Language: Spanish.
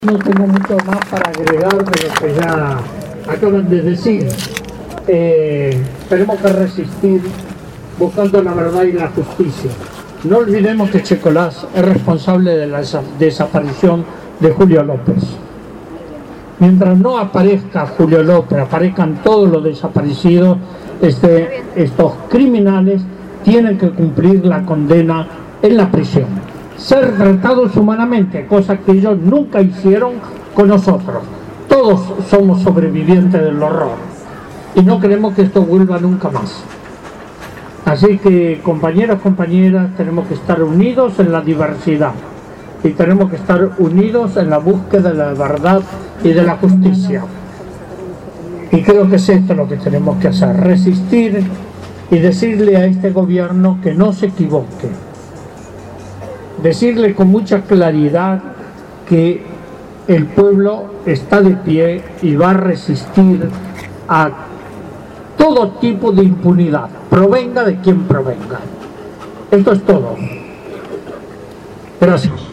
No tengo mucho más para agregar de lo que ya acaban de decir. Tenemos que resistir buscando la verdad y la justicia. No olvidemos que Checolás es responsable de la desaparición de Julio López. Mientras no aparezca Julio López, aparezcan todos los desaparecidos, estos criminales tienen que cumplir la condena en la prisión. Ser tratados humanamente, cosa que ellos nunca hicieron con nosotros. Todos somos sobrevivientes del horror y no queremos que esto vuelva nunca más. Así que, compañeros, compañeras, tenemos que estar unidos en la diversidad y tenemos que estar unidos en la búsqueda de la verdad y de la justicia. Y creo que es esto lo que tenemos que hacer, resistir y decirle a este gobierno que no se equivoque. Decirle con mucha claridad que el pueblo está de pie y va a resistir a todo tipo de impunidad, provenga de quien provenga. Esto es todo. Gracias.